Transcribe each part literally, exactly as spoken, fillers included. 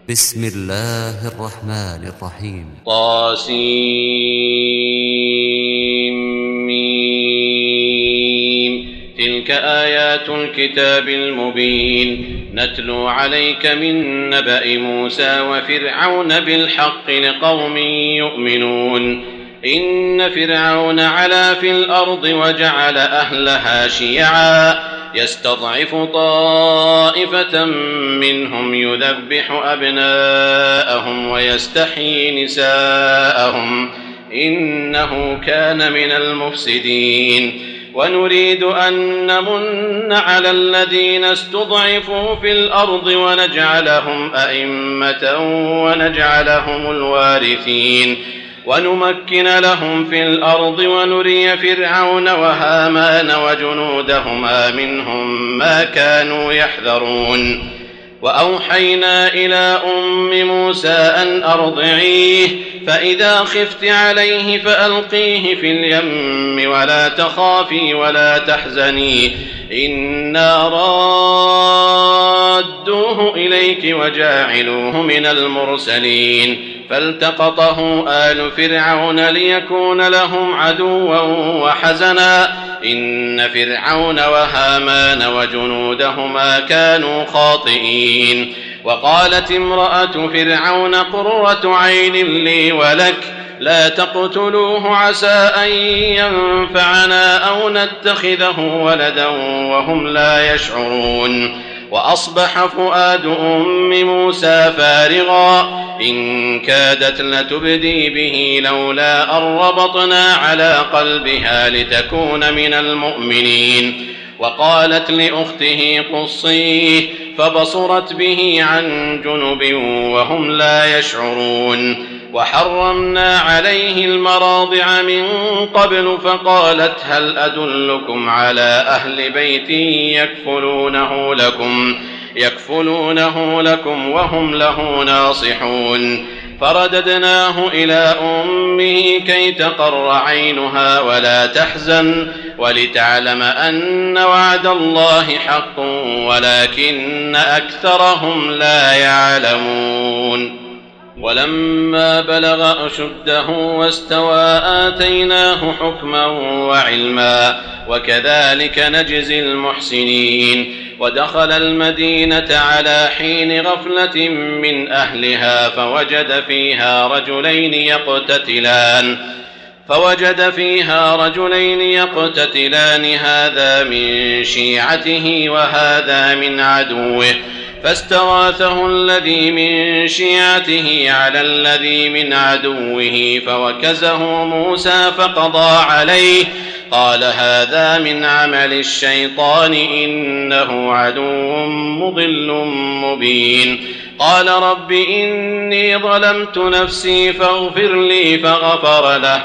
بسم الله الرحمن الرحيم. طاسيم تلك آيات الكتاب المبين نتلو عليك من نبأ موسى وفرعون بالحق لقوم يؤمنون. إن فرعون علا في الأرض وجعل أهلها شيعا يستضعف طائفة منهم يذبح أبناءهم ويستحيي نساءهم إنه كان من المفسدين. ونريد أن نمن على الذين استضعفوا في الأرض ونجعلهم أئمة ونجعلهم الوارثين ونمكن لهم في الأرض ونري فرعون وهامان وجنودهما منهم ما كانوا يحذرون. وأوحينا إلى أم موسى أن أرضعيه فإذا خفت عليه فألقيه في اليم ولا تخافي ولا تحزني إنا رادوه إليك وجاعلوه من المرسلين. فالتقطه آل فرعون ليكون لهم عدوا وحزنا إن فرعون وهامان وجنودهما كانوا خاطئين. وقالت امرأة فرعون قرة عين لي ولك لا تقتلوه عسى أن ينفعنا أو نتخذه ولدا وهم لا يشعرون. وأصبح فؤاد أم موسى فارغا إن كادت لتبدي به لولا أن ربطنا على قلبها لتكون من المؤمنين. وقالت لأخته قصيه فبصرت به عن جنب وهم لا يشعرون. وحرمنا عليه المراضع من قبل فقالت هل أدلكم على أهل بيت يكفلونه لكم يكفلونه لكم وهم له ناصحون. فرددناه إلى أمه كي تقر عينها ولا تحزن ولتعلم أن وعد الله حق ولكن أكثرهم لا يعلمون. ولما بلغ أشده واستوى آتيناه حكما وعلما وكذلك نجزي المحسنين. ودخل المدينة على حين غفلة من أهلها فوجد فيها رجلين يقتتلان فوجد فيها رجلين يقتتلان هذا من شيعته وهذا من عدوه فاستغاثه الذي من شيعته على الذي من عدوه فوكزه موسى فقضى عليه قال هذا من عمل الشيطان إنه عدو مضل مبين. قال رب إني ظلمت نفسي فاغفر لي فغفر له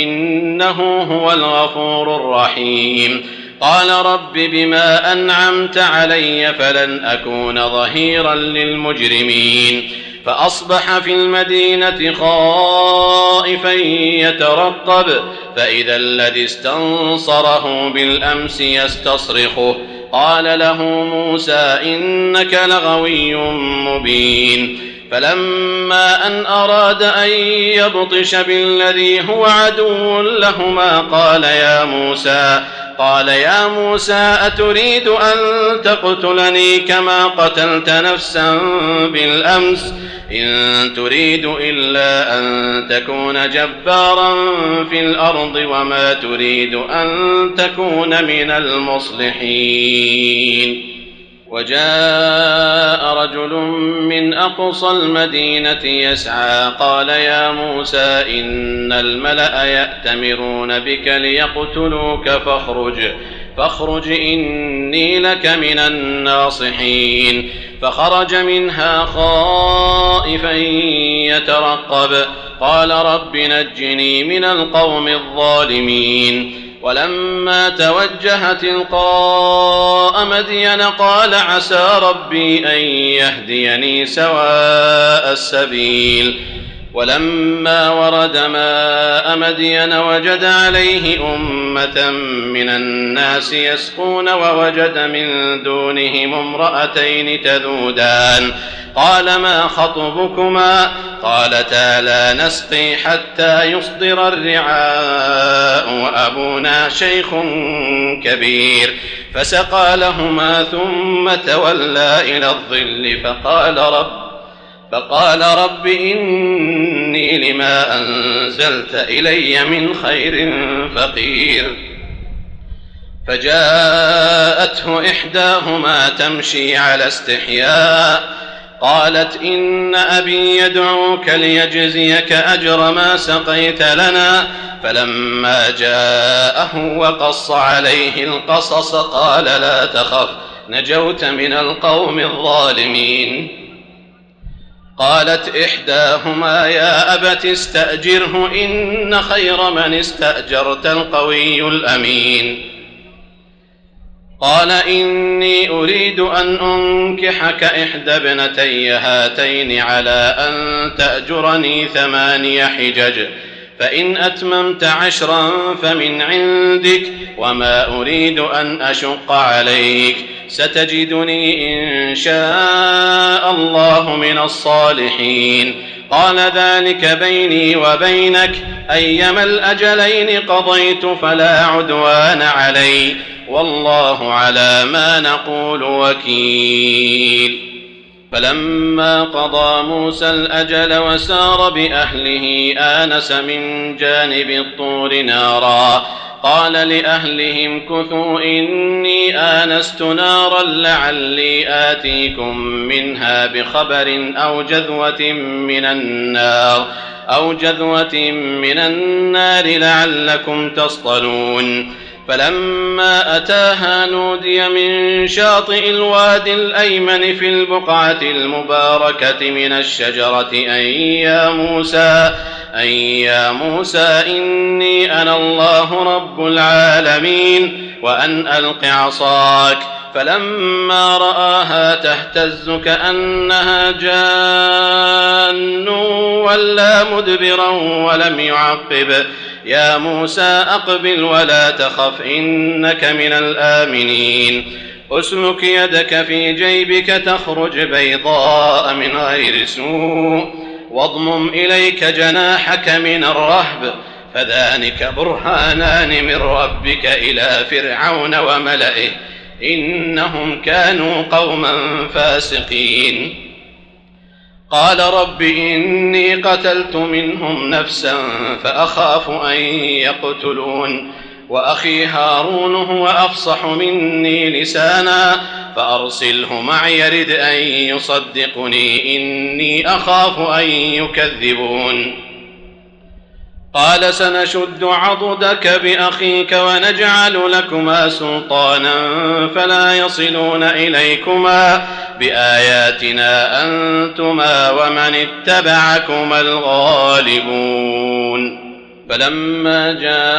إنه هو الغفور الرحيم. قال رب بما أنعمت علي فلن أكون ظهيرا للمجرمين. فأصبح في المدينة خائفا يترقب فإذا الذي استنصره بالأمس يستصرخه قال له موسى إنك لغوي مبين. فلما أن أراد أن يبطش بالذي هو عدو لهما قال يا موسى قال يا موسى أتريد أن تقتلني كما قتلت نفسا بالأمس إن تريد إلا أن تكون جبارا في الأرض وما تريد أن تكون من المصلحين. وجاء رجل من أقصى المدينة يسعى قال يا موسى إن الملأ يأتمرون بك ليقتلوك فاخرج فاخرج إني لك من الناصحين. فخرج منها خائفا يترقب قال رب نجني من القوم الظالمين. ولما توجه تلقاء مدين قال عسى ربي أن يهديني سواء السبيل. ولما ورد ماء مدين وجد عليه أمة من الناس يسقون ووجد من دونهم امرأتين تذودان قال ما خطبكما قالتا لا نسقي حتى يصدر الرعاء وأبونا شيخ كبير فسقى لهما ثم تولى إلى الظل فقال رب فقال رب إني لما أنزلت إلي من خير فقير فجاءته إحداهما تمشي على استحياء قالت إن أبي يدعوك ليجزيك أجر ما سقيت لنا فلما جاءه وقص عليه القصص قال لا تخف نجوت من القوم الظالمين. قالت إحداهما يا أبت استأجره إن خير من استأجرت القوي الأمين. قال إني أريد أن أنكحك إحدى ابنتي هاتين على أن تأجرني ثماني حجج فإن أتممت عشرا فمن عندك وما أريد أن أشق عليك ستجدني إن شاء الله من الصالحين. قال ذلك بيني وبينك أيما الأجلين قضيت فلا عدوان علي والله على ما نقول وكيل. فلما قضى موسى الأجل وسار بأهله آنس من جانب الطور نارا قال لأهلهم كثوا إني آنست نارا لعلي آتيكم منها بخبر أو جذوة من النار أو جذوة من النار لعلكم تصطلون. فلما أتاها نودي من شاطئ الوادي الأيمن في البقعة المباركة من الشجرة أن يا موسى أن يا موسى إني أنا الله رب العالمين وأن ألق عصاك. فلما رآها تهتز كأنها جان ولا مدبرا ولم يعقب يا موسى أقبل ولا تخف إنك من الآمنين. أسلك يدك في جيبك تخرج بيضاء من غير سوء واضمم إليك جناحك من الرهب فذلك برهانان من ربك إلى فرعون وملئه إنهم كانوا قوما فاسقين. قال رب إني قتلت منهم نفسا فأخاف أن يقتلون وأخي هارون هو أفصح مني لسانا فأرسله معي يرد أن يصدقني إني أخاف أن يكذبون. قال سنشد عضدك بأخيك ونجعل لكما سلطانا فلا يصلون إليكما بآياتنا أنتما ومن اتبعكما الغالبون. فلما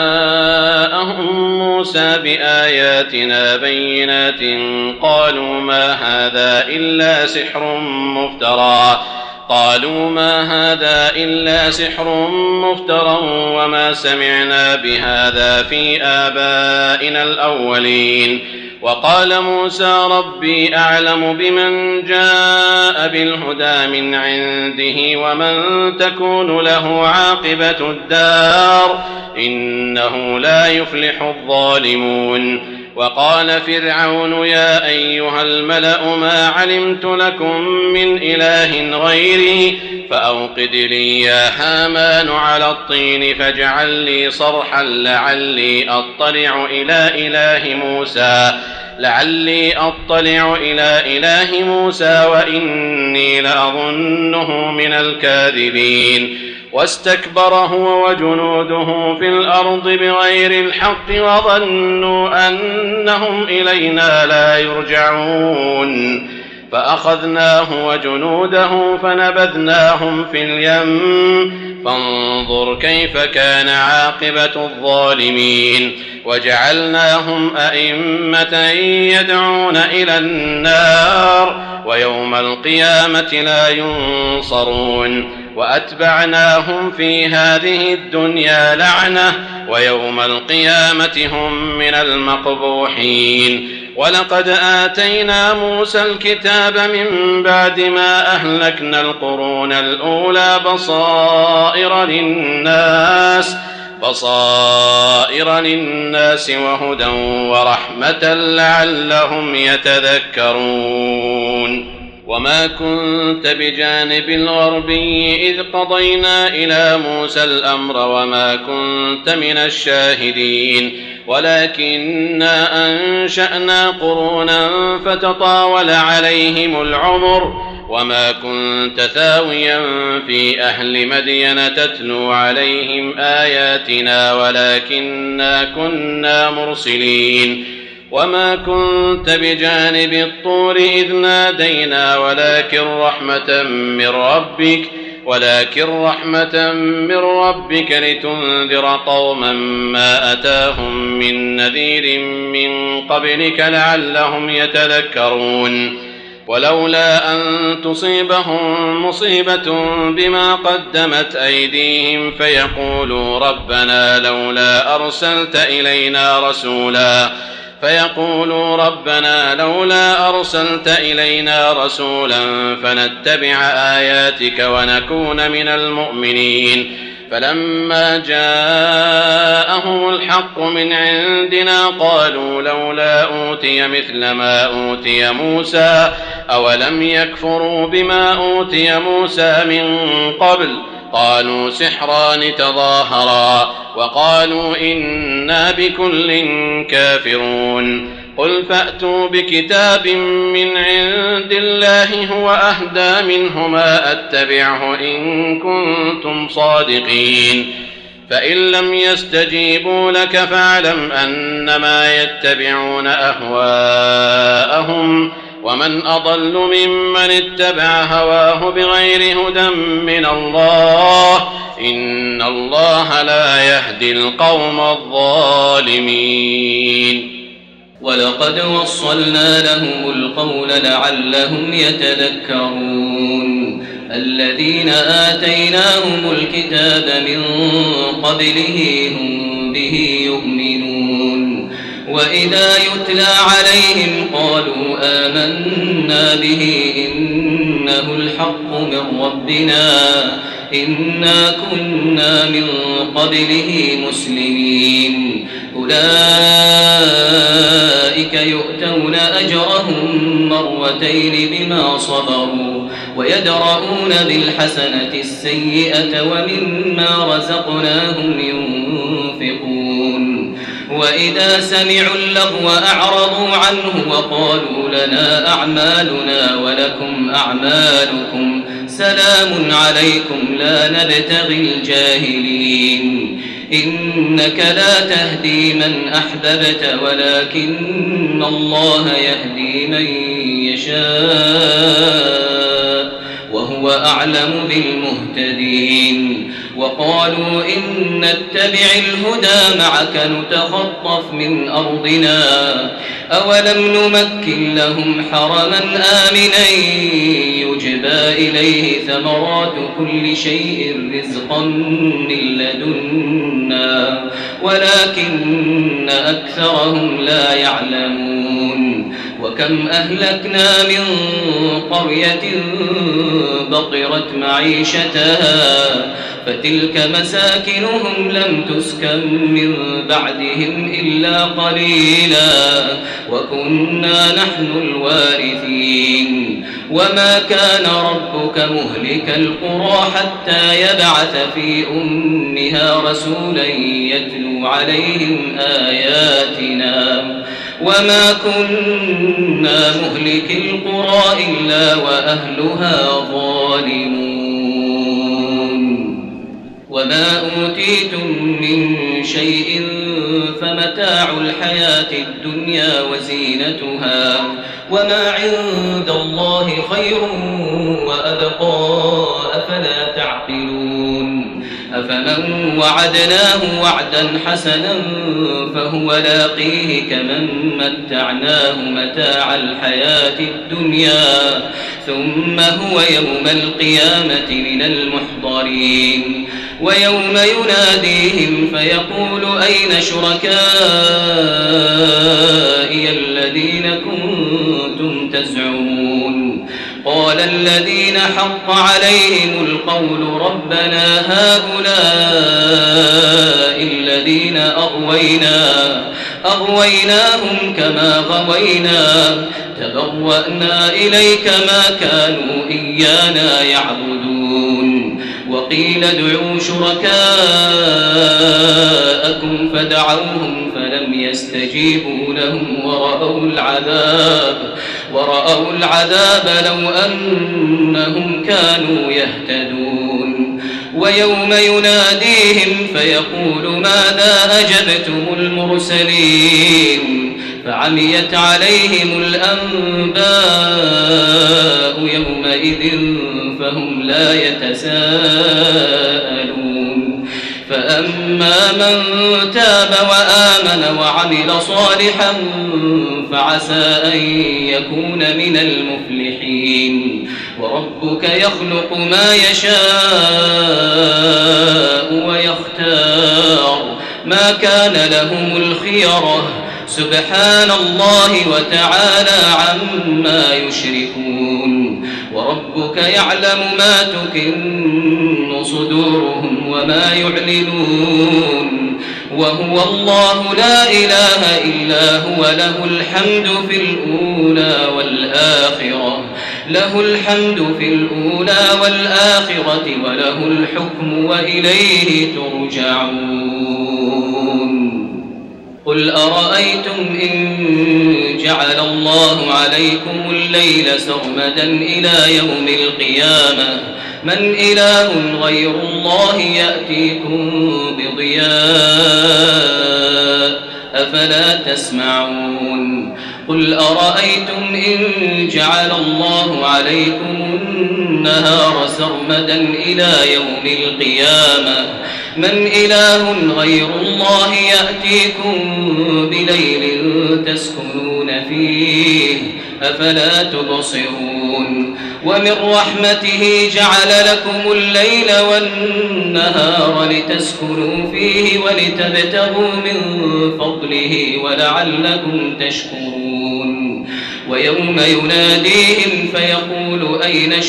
جاءهم موسى بآياتنا بينات قالوا ما هذا إلا سحر مفترى قالوا ما هذا إلا سحر مفترى وما سمعنا بهذا في آبائنا الأولين. وقال موسى ربي أعلم بمن جاء بالهدى من عنده ومن تكون له عاقبة الدار إنه لا يفلح الظالمون. وقال فرعون يا أيها الملأ ما علمت لكم من إله غيري فأوقد لي يا هامان على الطين فاجعل لي صرحا لعلي أطلع إلى إله موسى لعلي أطلع إلى إله موسى وإني لأظنه من الكاذبين. واستكبر هو وجنوده في الأرض بغير الحق وظنوا أنهم إلينا لا يرجعون فأخذناه وجنوده فنبذناهم في اليم فانظر كيف كان عاقبة الظالمين. وجعلناهم أئمة يدعون إلى النار ويوم القيامة لا ينصرون. وأتبعناهم في هذه الدنيا لعنة ويوم القيامة هم من المقبوحين. ولقد آتينا موسى الكتاب من بعد ما أهلكنا القرون الأولى بصائر للناس بصائر للناس وهدى ورحمة لعلهم يتذكرون. وما كنت بجانب الغربي إذ قضينا إلى موسى الأمر وما كنت من الشاهدين ولكننا أنشأنا قرونا فتطاول عليهم العمر وما كنت ثاويا في أهل مدين تتلو عليهم آياتنا ولكننا كنا مرسلين. وما كنت بجانب الطور إذ نادينا ولكن رحمة من ربك ولكن رحمة من ربك لتنذر قوما ما أتاهم من نذير من قبلك لعلهم يتذكرون. ولولا أن تصيبهم مصيبة بما قدمت أيديهم فيقولوا ربنا لولا أرسلت إلينا رسولا فيقولوا ربنا لولا أرسلت إلينا رسولا فنتبع آياتك ونكون من المؤمنين. فلما جاءهم الحق من عندنا قالوا لولا أوتي مثل ما أوتي موسى أولم يكفروا بما أوتي موسى من قبل قالوا سحران تظاهرا وقالوا إنا بكل كافرون. قل فأتوا بكتاب من عند الله هو أهدى منهما أتبعه إن كنتم صادقين. فإن لم يستجيبوا لك فاعلم أنما يتبعون أهواءهم ومن أضل ممن اتبع هواه بغير هدى من الله إن الله لا يهدي القوم الظالمين. ولقد وصلنا لهم القول لعلهم يتذكرون. الذين آتيناهم الكتاب من قبله هم به يؤمنون. وإذا يتلى عليهم قالوا آمنا به إنه الحق من ربنا إنا كنا من قبله مسلمين. أولئك يؤتون أجرهم مرتين بما صبروا ويدرؤون بالحسنة السيئة ومما رزقناهم ينفقون. وإذا سمعوا اللغو أعرضوا عنه وقالوا لنا أعمالنا ولكم أعمالكم سلام عليكم لا نبتغي الجاهلين. إنك لا تهدي من أحببت ولكن الله يهدي من يشاء وهو أعلم بالمهتدين. وقالوا إن نتبع الهدى معك نتخطف من أرضنا أولم نمكن لهم حرما آمنا يجبى إليه ثمرات كل شيء رزقا من لدنا ولكن أكثرهم لا يعلمون. وكم أهلكنا من قرية بطرت معيشتها فتلك مساكنهم لم تسكن من بعدهم إلا قليلا وكنا نحن الوارثين. وما كان ربك مهلك القرى حتى يبعث في أمها رسولا يتلو عليهم آياتنا وما كنا مهلك القرى إلا وأهلها ظالمون. وما أوتيتم من شيء فمتاع الحياة الدنيا وزينتها وما عند الله خير وأبقى أفلا تعقلون. أفمن وعدناه وعدا حسنا فهو لاقيه كمن متعناه متاع الحياة الدنيا ثم هو يوم القيامة من المحضرين ويوم يناديهم فيقول أين شركائي الذين كنتم تزعمون قال الذين حق عليهم القول ربنا هؤلاء الذين أغوينا أغويناهم كما غوينا تبوأنا إليك ما كانوا إيانا يعبدون وقيل ادعوا شركاءكم فدعوهم فلم يستجيبوا لهم ورأوا العذاب ورأوا العذاب لو أنهم كانوا يهتدون ويوم يناديهم فيقول ماذا أجبتم المرسلين فعميت عليهم الأنباء يومئذ فهم لا يتساءلون فأما من تاب وآمن وعمل صالحا فعسى أن يكون من المفلحين وربك يخلق ما يشاء ويختار ما كان لهم الخيرة سبحان الله وتعالى عما يشركون وربك يعلم ما تكن صدورهم وما يعلنون وهو الله لا إله إلا هو له الحمد في الأولى والآخرة له الحمد في الأولى والآخرة وله الحكم وإليه ترجعون قل أرأيتم إن جعل الله عليكم الليل سرمدا إلى يوم القيامة من إله غير الله يأتيكم بضياء أفلا تسمعون قل أرأيتم إن جعل الله عليكم النهار سرمدا إلى يوم القيامة من إله غير الله يأتيكم بليل تسكنون فيه أفلا تبصرون ومن رحمته جعل لكم الليل والنهار لتسكنوا فيه ولتبتغوا من فضله ولعلكم تشكرون ويوم يناديهم فيقول أين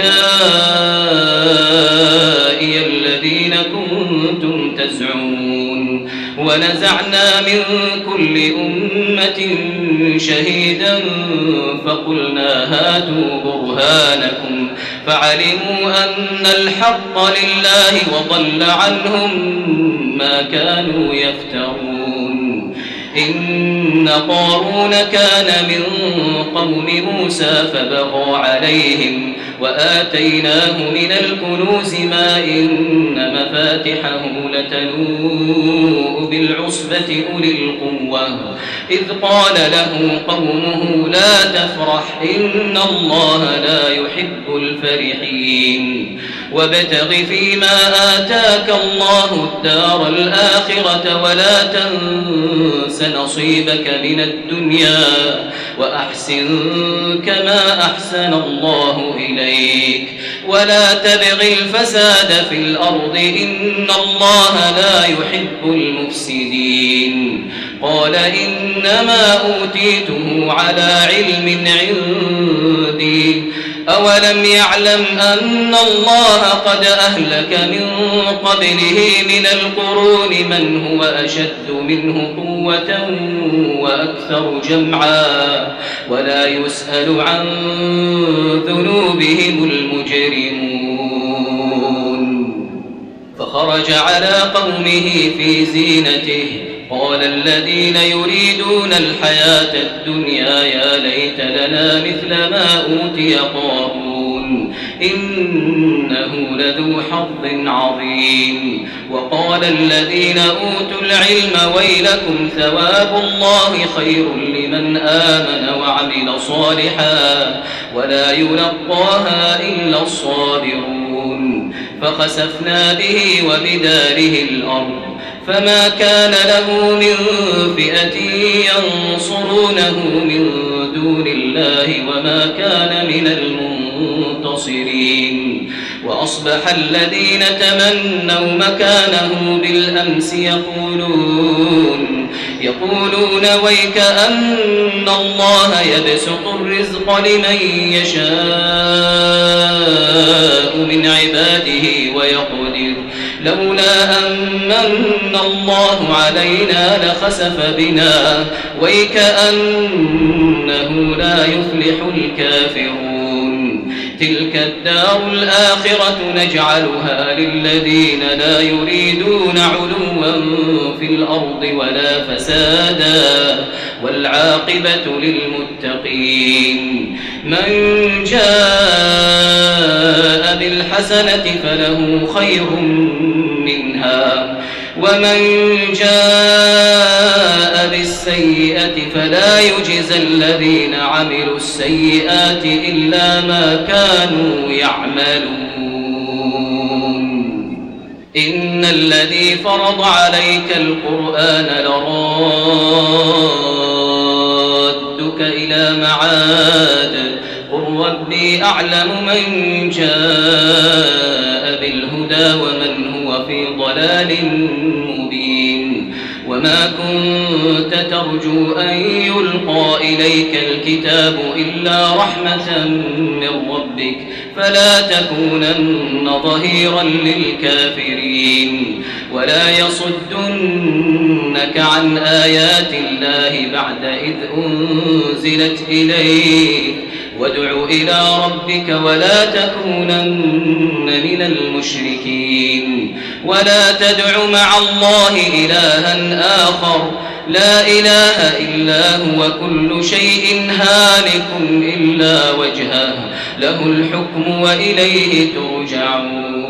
شركائي الذين كنتم تزعمون ونزعنا من كل أمة شهيدا فقلنا هاتوا برهانكم فعلموا أن الحق لله وضل عنهم ما كانوا يفترون إن قارون كان من قوم موسى فبغى عليهم وآتيناه من الكنوز ما إن مفاتحه لتنوء بالعصبة أولي القوة إذ قال له قومه لا تفرح إن الله لا يحب الفرحين وابتغ فيما آتاك الله الدار الآخرة ولا تنس نصيبك من الدنيا وأحسن كما أحسن الله إليك ولا تبغ الفساد في الأرض إن الله لا يحب المفسدين قال إنما أوتيته على علم عندي أولم يعلم أن الله قد أهلك من قبله من القرون من هو أشد منه قوة وأكثر جمعا ولا يسأل عن ذنوبهم المجرمون فخرج على قومه في زينته قال الذين يريدون الحياة الدنيا يا ليت لنا مثل ما أوتي قارون إنه لذو حظ عظيم وقال الذين أوتوا العلم ويلكم ثواب الله خير لمن آمن وعمل صالحا ولا يلقاها إلا الصابرون فخسفنا به وبداره الأرض فما كان له من فئة ينصرونه من دون الله وما كان من المنتصرين. وأصبح الذين تمنوا مكانه بالأمس يقولون يقولون ويك أن الله يبسط الرزق لمن يشاء من عباده ويقدر لولا أمن الله علينا لخسف بنا ويكأنه لا يفلح الكافرون. تلك الدار الآخرة نجعلها للذين لا يريدون علوا في الأرض ولا فسادا والعاقبة للمتقين. من جاء بالحسنة فله خير منها ومن جاء بالسيئة فلا يجزى الذين عملوا السيئات إلا ما كانوا يعملون. إن الذي فرض عليك القرآن لرادك إلى معاد قل ربي أعلم من جاء بالهدى ومن هو في ضلال مبين. وما كنت ترجو أن يلقى إليك الكتاب إلا رحمة من ربك فلا تكونن ظهيرا للكافرين. ولا يصدنك عن آيات الله بعد إذ أنزلت إليك وادع إلى ربك ولا تكونن من المشركين. ولا تدع مع الله إلها آخر لا إله إلا هو كل شيء هالك إلا وجهه له الحكم وإليه ترجعون.